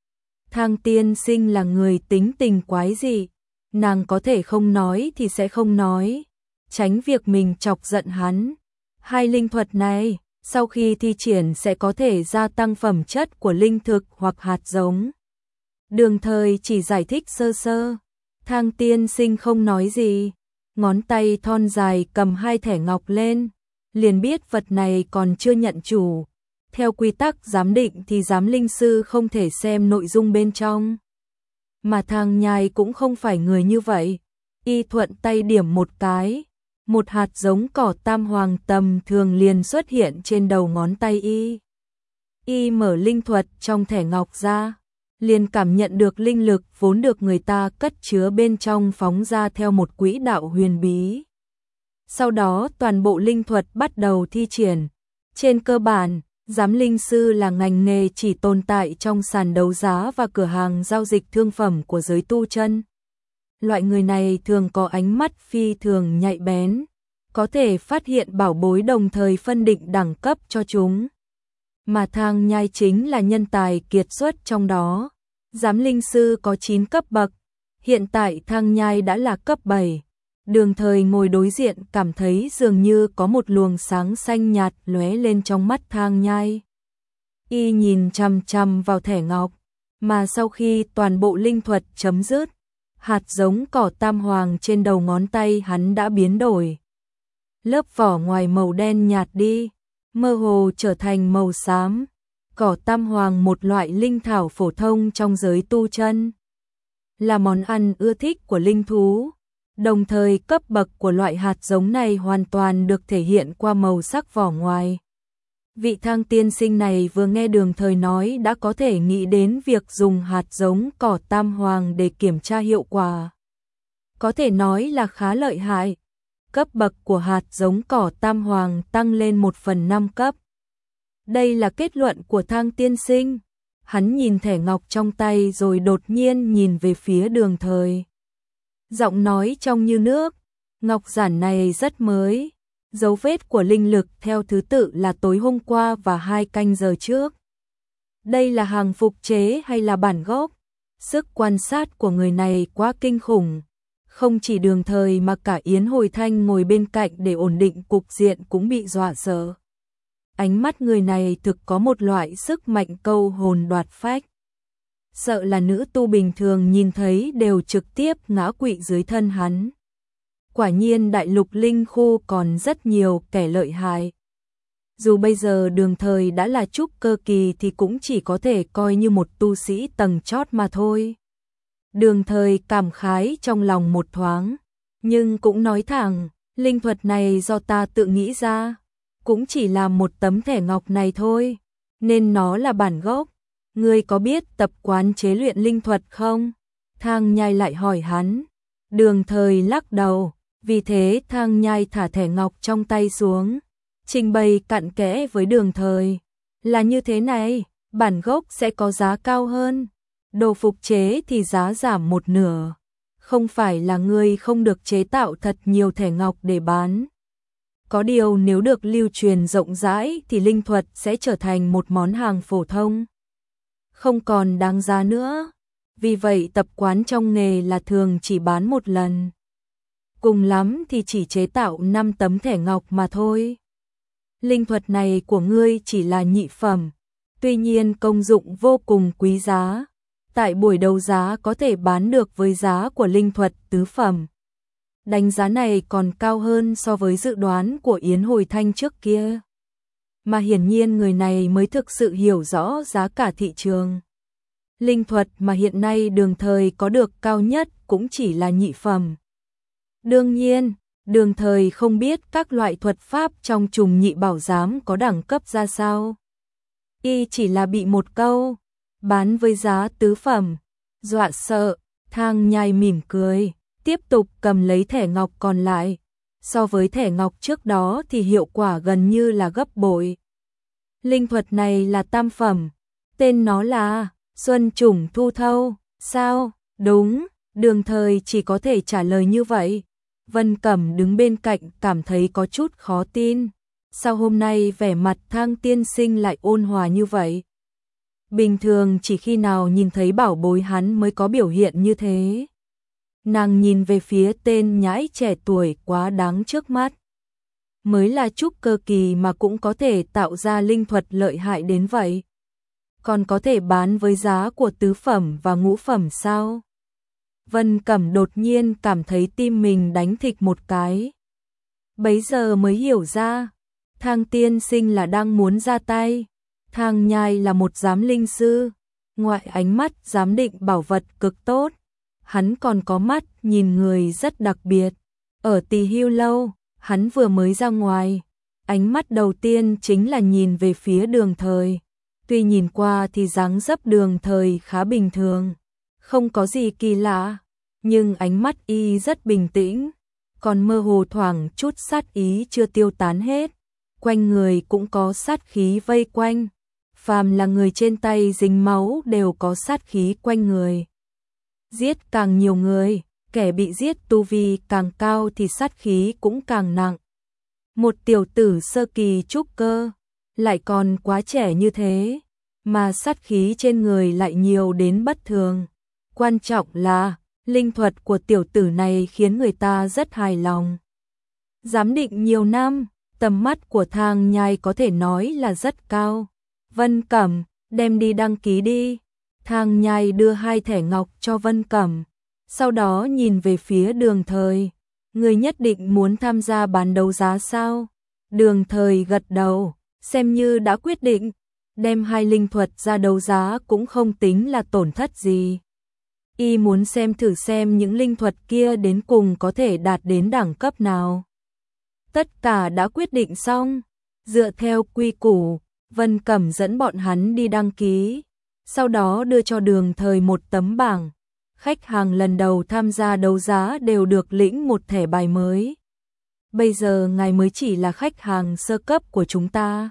Thang tiên sinh là người tính tình quái dị, nàng có thể không nói thì sẽ không nói, tránh việc mình chọc giận hắn. Hai linh thuật này, sau khi thi triển sẽ có thể gia tăng phẩm chất của linh thực hoặc hạt giống. Đường Thời chỉ giải thích sơ sơ, Thang tiên sinh không nói gì, ngón tay thon dài cầm hai thẻ ngọc lên, liền biết vật này còn chưa nhận chủ. Theo quy tắc giám định thì giám linh sư không thể xem nội dung bên trong. Mà Thang Nhai cũng không phải người như vậy. Y thuận tay điểm một cái, một hạt giống cỏ tam hoàng tầm thường liền xuất hiện trên đầu ngón tay y. Y mở linh thuật trong thẻ ngọc ra, liền cảm nhận được linh lực vốn được người ta cất chứa bên trong phóng ra theo một quỹ đạo huyền bí. Sau đó toàn bộ linh thuật bắt đầu thi triển. Trên cơ bản, giám linh sư là ngành nghề chỉ tồn tại trong sàn đấu giá và cửa hàng giao dịch thương phẩm của giới tu chân. Loại người này thường có ánh mắt phi thường nhạy bén, có thể phát hiện bảo bối đồng thời phân định đẳng cấp cho chúng. Mà Thang Nhai chính là nhân tài kiệt xuất trong đó. Giám linh sư có chín cấp bậc, hiện tại Thang Nhai đã là cấp bảy. Đường Thời ngồi đối diện cảm thấy dường như có một luồng sáng xanh nhạt lóe lên trong mắt Thang Nhai. Y nhìn chằm chằm vào thẻ ngọc, mà sau khi toàn bộ linh thuật chấm dứt, hạt giống cỏ tam hoàng trên đầu ngón tay hắn đã biến đổi. Lớp vỏ ngoài màu đen nhạt đi, mơ hồ trở thành màu xám. Cỏ tam hoàng một loại linh thảo phổ thông trong giới tu chân, là món ăn ưa thích của linh thú. Đồng thời cấp bậc của loại hạt giống này hoàn toàn được thể hiện qua màu sắc vỏ ngoài. Vị Thang tiên sinh này vừa nghe Đường Thời nói đã có thể nghĩ đến việc dùng hạt giống cỏ tam hoàng để kiểm tra hiệu quả. Có thể nói là khá lợi hại. Cấp bậc của hạt giống cỏ tam hoàng tăng lên một phần năm cấp. Đây là kết luận của Thang tiên sinh. Hắn nhìn thẻ ngọc trong tay rồi đột nhiên nhìn về phía Đường Thời. Giọng nói trong như nước, ngọc giản này rất mới, dấu vết của linh lực theo thứ tự là tối hôm qua và hai canh giờ trước. Đây là hàng phục chế hay là bản gốc? Sức quan sát của người này quá kinh khủng. Không chỉ Đường Thời mà cả Yến Hồi Thanh ngồi bên cạnh để ổn định cục diện cũng bị dọa sợ. ánh mắt người này thực có một loại sức mạnh câu hồn đoạt phách. Sợ là nữ tu bình thường nhìn thấy đều trực tiếp ngã quỵ dưới thân hắn. Quả nhiên đại lục linh khu còn rất nhiều kẻ lợi hại. Dù bây giờ Đường Thời đã là trúc cơ kỳ thì cũng chỉ có thể coi như một tu sĩ tầng chót mà thôi. Đường Thời cảm khái trong lòng một thoáng, nhưng cũng nói thẳng, linh thuật này do ta tự nghĩ ra, cũng chỉ là một tấm thẻ ngọc này thôi, nên nó là bản gốc. Ngươi có biết tập quán chế luyện linh thuật không? Thang Nhai lại hỏi hắn. Đường Thời lắc đầu, vì thế Thang Nhai thả thẻ ngọc trong tay xuống, trình bày cặn kẽ với Đường Thời. Là như thế này, bản gốc sẽ có giá cao hơn, đồ phục chế thì giá giảm một nửa. Không phải là ngươi không được chế tạo thật nhiều thẻ ngọc để bán. Có điều nếu được lưu truyền rộng rãi thì linh thuật sẽ trở thành một món hàng phổ thông, không còn đáng giá nữa. Vì vậy tập quán trong nghề là thường chỉ bán một lần. Cùng lắm thì chỉ chế tạo năm tấm thẻ ngọc mà thôi. Linh thuật này của ngươi chỉ là nhị phẩm, tuy nhiên công dụng vô cùng quý giá. Tại buổi đấu giá có thể bán được với giá của linh thuật tứ phẩm. Đánh giá này còn cao hơn so với dự đoán của Yến Hồi Thanh trước kia. Mà hiển nhiên người này mới thực sự hiểu rõ giá cả thị trường. Linh thuật mà hiện nay Đường Thời có được cao nhất cũng chỉ là nhị phẩm. Đương nhiên, Đường Thời không biết các loại thuật pháp trong trùng nhị bảo giám có đẳng cấp ra sao. Y chỉ là bị một câu, bán với giá tứ phẩm, dọa sợ. Thang Nhai mỉm cười, tiếp tục cầm lấy thẻ ngọc còn lại. So với thẻ ngọc trước đó thì hiệu quả gần như là gấp bội. Linh thuật này là tam phẩm, tên nó là Xuân Trùng Thu Thâu, sao? Đúng, Đường Thời chỉ có thể trả lời như vậy. Vân Cẩm đứng bên cạnh cảm thấy có chút khó tin. Sao hôm nay vẻ mặt Thang tiên sinh lại ôn hòa như vậy? Bình thường chỉ khi nào nhìn thấy bảo bối hắn mới có biểu hiện như thế. Nàng nhìn về phía tên nhãi trẻ tuổi quá đáng trước mắt. Mới là trúc cơ kỳ mà cũng có thể tạo ra linh thuật lợi hại đến vậy. Còn có thể bán với giá của tứ phẩm và ngũ phẩm sao? Vân Cẩm đột nhiên cảm thấy tim mình đánh thịch một cái. Bấy giờ mới hiểu ra, Thang tiên sinh là đang muốn ra tay. Thang Nhai là một giám linh sư, ngoại ánh mắt giám định bảo vật cực tốt. Hắn còn có mắt nhìn người rất đặc biệt. Ở Tỳ Hưu lâu, hắn vừa mới ra ngoài, ánh mắt đầu tiên chính là nhìn về phía Đường Thời. Tuy nhìn qua thì dáng dấp Đường Thời khá bình thường, không có gì kỳ lạ, nhưng ánh mắt y rất bình tĩnh, còn mơ hồ thoảng chút sát ý chưa tiêu tán hết. Quanh người cũng có sát khí vây quanh, phàm là người trên tay dính máu đều có sát khí quanh người. Giết càng nhiều người, kẻ bị giết tu vi càng cao thì sát khí cũng càng nặng. Một tiểu tử sơ kỳ trúc cơ, lại còn quá trẻ như thế, mà sát khí trên người lại nhiều đến bất thường. Quan trọng là, linh thuật của tiểu tử này khiến người ta rất hài lòng. Giám định nhiều năm, tầm mắt của Thang Nhai có thể nói là rất cao. Vân Cẩm, đem đi đăng ký đi. Thang Nhai đưa hai thẻ ngọc cho Vân Cẩm, sau đó nhìn về phía Đường Thời. Người nhất định muốn tham gia bán đấu giá sao? Đường Thời gật đầu, xem như đã quyết định. Đem hai linh thuật ra đấu giá cũng không tính là tổn thất gì. Y muốn xem thử xem những linh thuật kia đến cùng có thể đạt đến đẳng cấp nào. Tất cả đã quyết định xong, dựa theo quy củ, Vân Cẩm dẫn bọn hắn đi đăng ký, sau đó đưa cho Đường Thời một tấm bảng. Khách hàng lần đầu tham gia đấu giá đều được lĩnh một thẻ bài mới. Bây giờ ngài mới chỉ là khách hàng sơ cấp của chúng ta.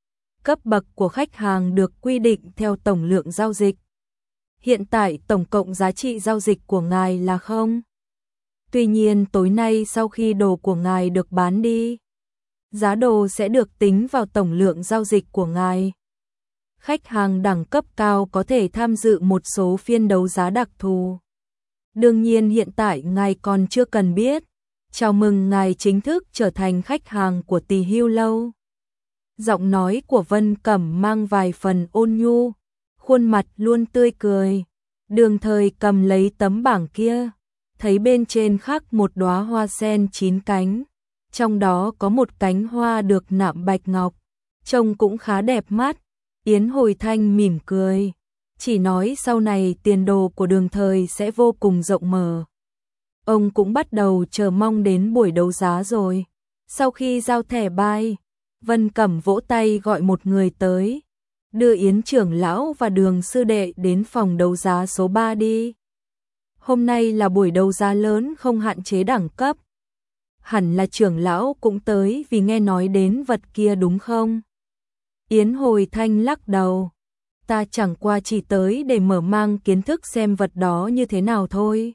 Cấp bậc của khách hàng được quy định theo tổng lượng giao dịch. Hiện tại tổng cộng giá trị giao dịch của ngài là không. Tuy nhiên tối nay sau khi đồ của ngài được bán đi, giá đồ sẽ được tính vào tổng lượng giao dịch của ngài. Khách hàng đẳng cấp cao có thể tham dự một số phiên đấu giá đặc thù. Đương nhiên hiện tại ngài còn chưa cần biết. Chào mừng ngài chính thức trở thành khách hàng của Tỳ Hưu lâu. Giọng nói của Vân Cẩm mang vài phần ôn nhu, khuôn mặt luôn tươi cười. Đường Thời cầm lấy tấm bảng kia, thấy bên trên khắc một đóa hoa sen chín cánh, trong đó có một cánh hoa được nạm bạch ngọc, trông cũng khá đẹp mắt. Yến Hồi Thanh mỉm cười, chỉ nói sau này tiền đồ của Đường Thời sẽ vô cùng rộng mở. Ông cũng bắt đầu chờ mong đến buổi đấu giá rồi. Sau khi giao thẻ bài, Vân Cẩm vỗ tay gọi một người tới, đưa Yến trưởng lão và Đường sư đệ đến phòng đấu giá số ba đi. Hôm nay là buổi đấu giá lớn không hạn chế đẳng cấp. Hẳn là trưởng lão cũng tới vì nghe nói đến vật kia đúng không? Yến Hồi Thanh lắc đầu. Ta chẳng qua chỉ tới để mở mang kiến thức xem vật đó như thế nào thôi.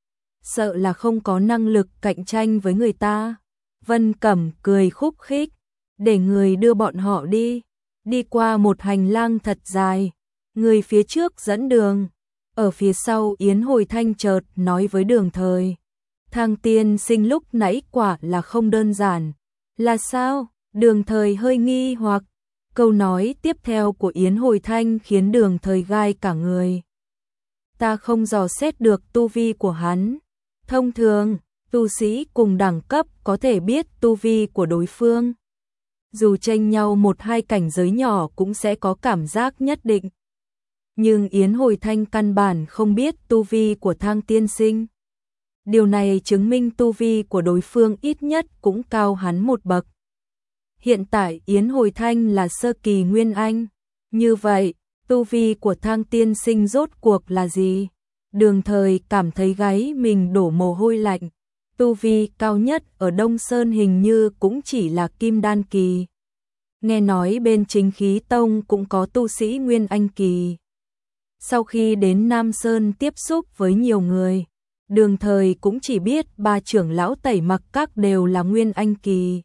Sợ là không có năng lực cạnh tranh với người ta. Vân Cẩm cười khúc khích, để người đưa bọn họ đi. Đi qua một hành lang thật dài, người phía trước dẫn đường. Ở phía sau Yến Hồi Thanh chợt nói với Đường Thời. Thang tiên sinh lúc nãy quả là không đơn giản. Là sao? Đường Thời hơi nghi hoặc. Câu nói tiếp theo của Yến Hồi Thanh khiến Đường Thời gai cả người. Ta không dò xét được tu vi của hắn. Thông thường, tu sĩ cùng đẳng cấp có thể biết tu vi của đối phương. Dù chênh nhau một hai cảnh giới nhỏ cũng sẽ có cảm giác nhất định. Nhưng Yến Hồi Thanh căn bản không biết tu vi của Thang tiên sinh. Điều này chứng minh tu vi của đối phương ít nhất cũng cao hắn một bậc. Hiện tại Yến Hồi Thanh là sơ kỳ Nguyên Anh. Như vậy, tu vi của Thang tiên sinh rốt cuộc là gì? Đường Thời cảm thấy gáy mình đổ mồ hôi lạnh. Tu vi cao nhất ở Đông Sơn hình như cũng chỉ là Kim Đan kỳ. Nghe nói bên Chính Khí Tông cũng có tu sĩ Nguyên Anh kỳ. Sau khi đến Nam Sơn tiếp xúc với nhiều người, Đường Thời cũng chỉ biết ba trưởng lão Tẩy Mặc Các đều là Nguyên Anh kỳ.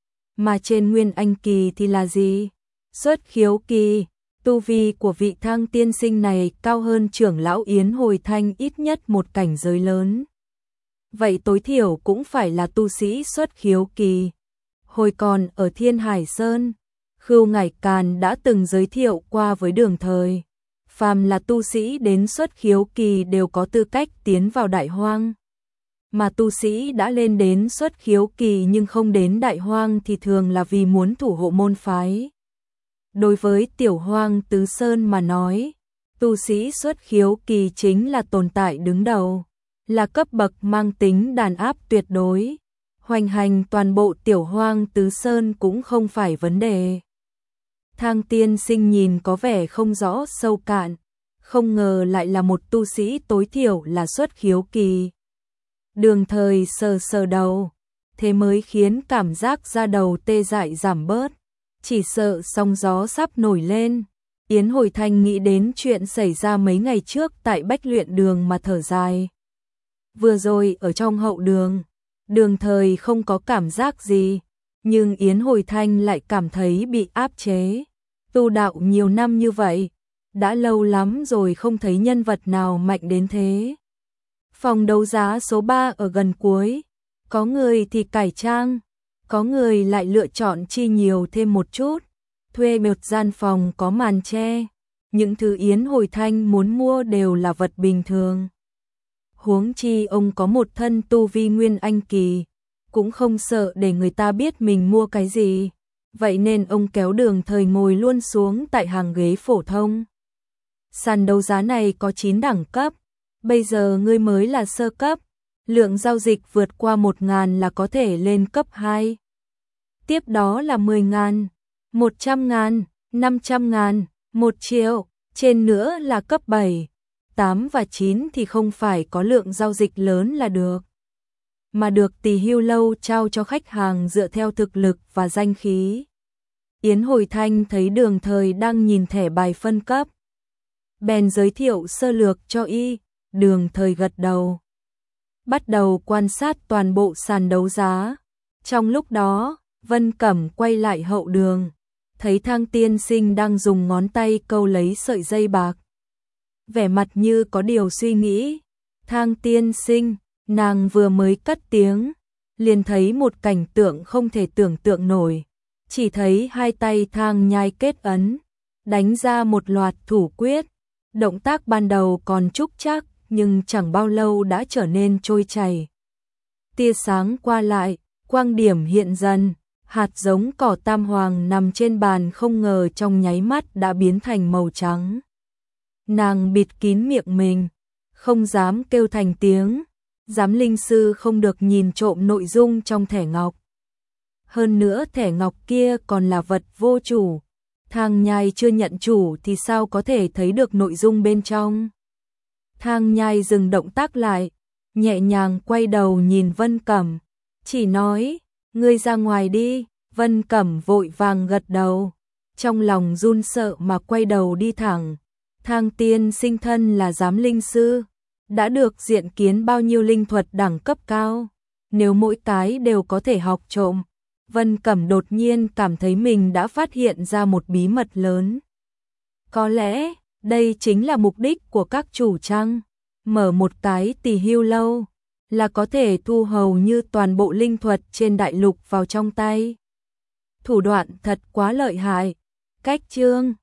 Mà trên Nguyên Anh kỳ thì là gì? Xuất khiếu kỳ. Tu vi của vị Thang tiên sinh này cao hơn trưởng lão Yến Hồi Thanh ít nhất một cảnh giới lớn. Vậy tối thiểu cũng phải là tu sĩ xuất khiếu kỳ. Hồi còn ở Thiên Hải Sơn, Khưu Ngải Càn đã từng giới thiệu qua với Đường Thời. Phàm là tu sĩ đến xuất khiếu kỳ đều có tư cách tiến vào Đại Hoang. Mà tu sĩ đã lên đến xuất khiếu kỳ nhưng không đến Đại Hoang thì thường là vì muốn thủ hộ môn phái. Đối với Tiểu Hoang Tứ Sơn mà nói, tu sĩ xuất khiếu kỳ chính là tồn tại đứng đầu, là cấp bậc mang tính đàn áp tuyệt đối. Hoành hành toàn bộ Tiểu Hoang Tứ Sơn cũng không phải vấn đề. Thang tiên sinh nhìn có vẻ không rõ sâu cạn, không ngờ lại là một tu sĩ tối thiểu là xuất khiếu kỳ. Đường Thời sờ sờ đầu, thế mới khiến cảm giác da đầu tê dại giảm bớt. Chỉ sợ sóng gió sắp nổi lên. Yến Hồi Thanh nghĩ đến chuyện xảy ra mấy ngày trước tại Bách Luyện Đường mà thở dài. Vừa rồi ở trong hậu đường, Đường Thời không có cảm giác gì, nhưng Yến Hồi Thanh lại cảm thấy bị áp chế. Tu đạo nhiều năm như vậy, đã lâu lắm rồi không thấy nhân vật nào mạnh đến thế. Phòng đấu giá số ba ở gần cuối, có người thì cải trang, có người lại lựa chọn chi nhiều thêm một chút, thuê một gian phòng có màn che. Những thứ Yến Hồi Thanh muốn mua đều là vật bình thường. Huống chi ông có một thân tu vi Nguyên Anh kỳ, cũng không sợ để người ta biết mình mua cái gì. Vậy nên ông kéo Đường Thời ngồi luôn xuống tại hàng ghế phổ thông. Sàn đấu giá này có chín đẳng cấp, bây giờ ngươi mới là sơ cấp. Lượng giao dịch vượt qua một ngàn là có thể lên cấp hai. Tiếp đó là mười ngàn, một trăm ngàn, năm trăm ngàn, một triệu, trên nữa là cấp bảy, tám và chín thì không phải có lượng giao dịch lớn là được, mà được Tỳ Hưu Lâu trao cho khách hàng dựa theo thực lực và danh khí. Yến Hồi Thanh thấy Đường Thời đang nhìn thẻ bài phân cấp, bèn giới thiệu sơ lược cho y. Đường Thời gật đầu, bắt đầu quan sát toàn bộ sàn đấu giá. Trong lúc đó, Vân Cẩm quay lại hậu đường, thấy Thang tiên sinh đang dùng ngón tay câu lấy sợi dây bạc. Vẻ mặt như có điều suy nghĩ. Thang tiên sinh, nàng vừa mới cất tiếng, liền thấy một cảnh tượng không thể tưởng tượng nổi. chỉ thấy hai tay Thang Nhai kết ấn, đánh ra một loạt thủ quyết. Động tác ban đầu còn trúc trắc, nhưng chẳng bao lâu đã trở nên trôi chảy. Tia sáng qua lại, quang điểm hiện dần, hạt giống cỏ tam hoàng nằm trên bàn không ngờ trong nháy mắt đã biến thành màu trắng. Nàng bịt kín miệng mình, không dám kêu thành tiếng, giám linh sư không được nhìn trộm nội dung trong thẻ ngọc. Hơn nữa thẻ ngọc kia còn là vật vô chủ, Thang Nhai chưa nhận chủ thì sao có thể thấy được nội dung bên trong. Thang Nhai dừng động tác lại, nhẹ nhàng quay đầu nhìn Vân Cẩm, chỉ nói, ngươi ra ngoài đi. Vân Cẩm vội vàng gật đầu, trong lòng run sợ mà quay đầu đi thẳng. Thang tiên sinh thân là giám linh sư, đã được diện kiến bao nhiêu linh thuật đẳng cấp cao, nếu mỗi cái đều có thể học trộm. Vân Cẩm đột nhiên cảm thấy mình đã phát hiện ra một bí mật lớn. Có lẽ, đây chính là mục đích của các chủ chăng? Mở một cái tỳ hưu lâu, là có thể thu hầu như toàn bộ linh thuật trên đại lục vào trong tay. Thủ đoạn thật quá lợi hại. Cách chương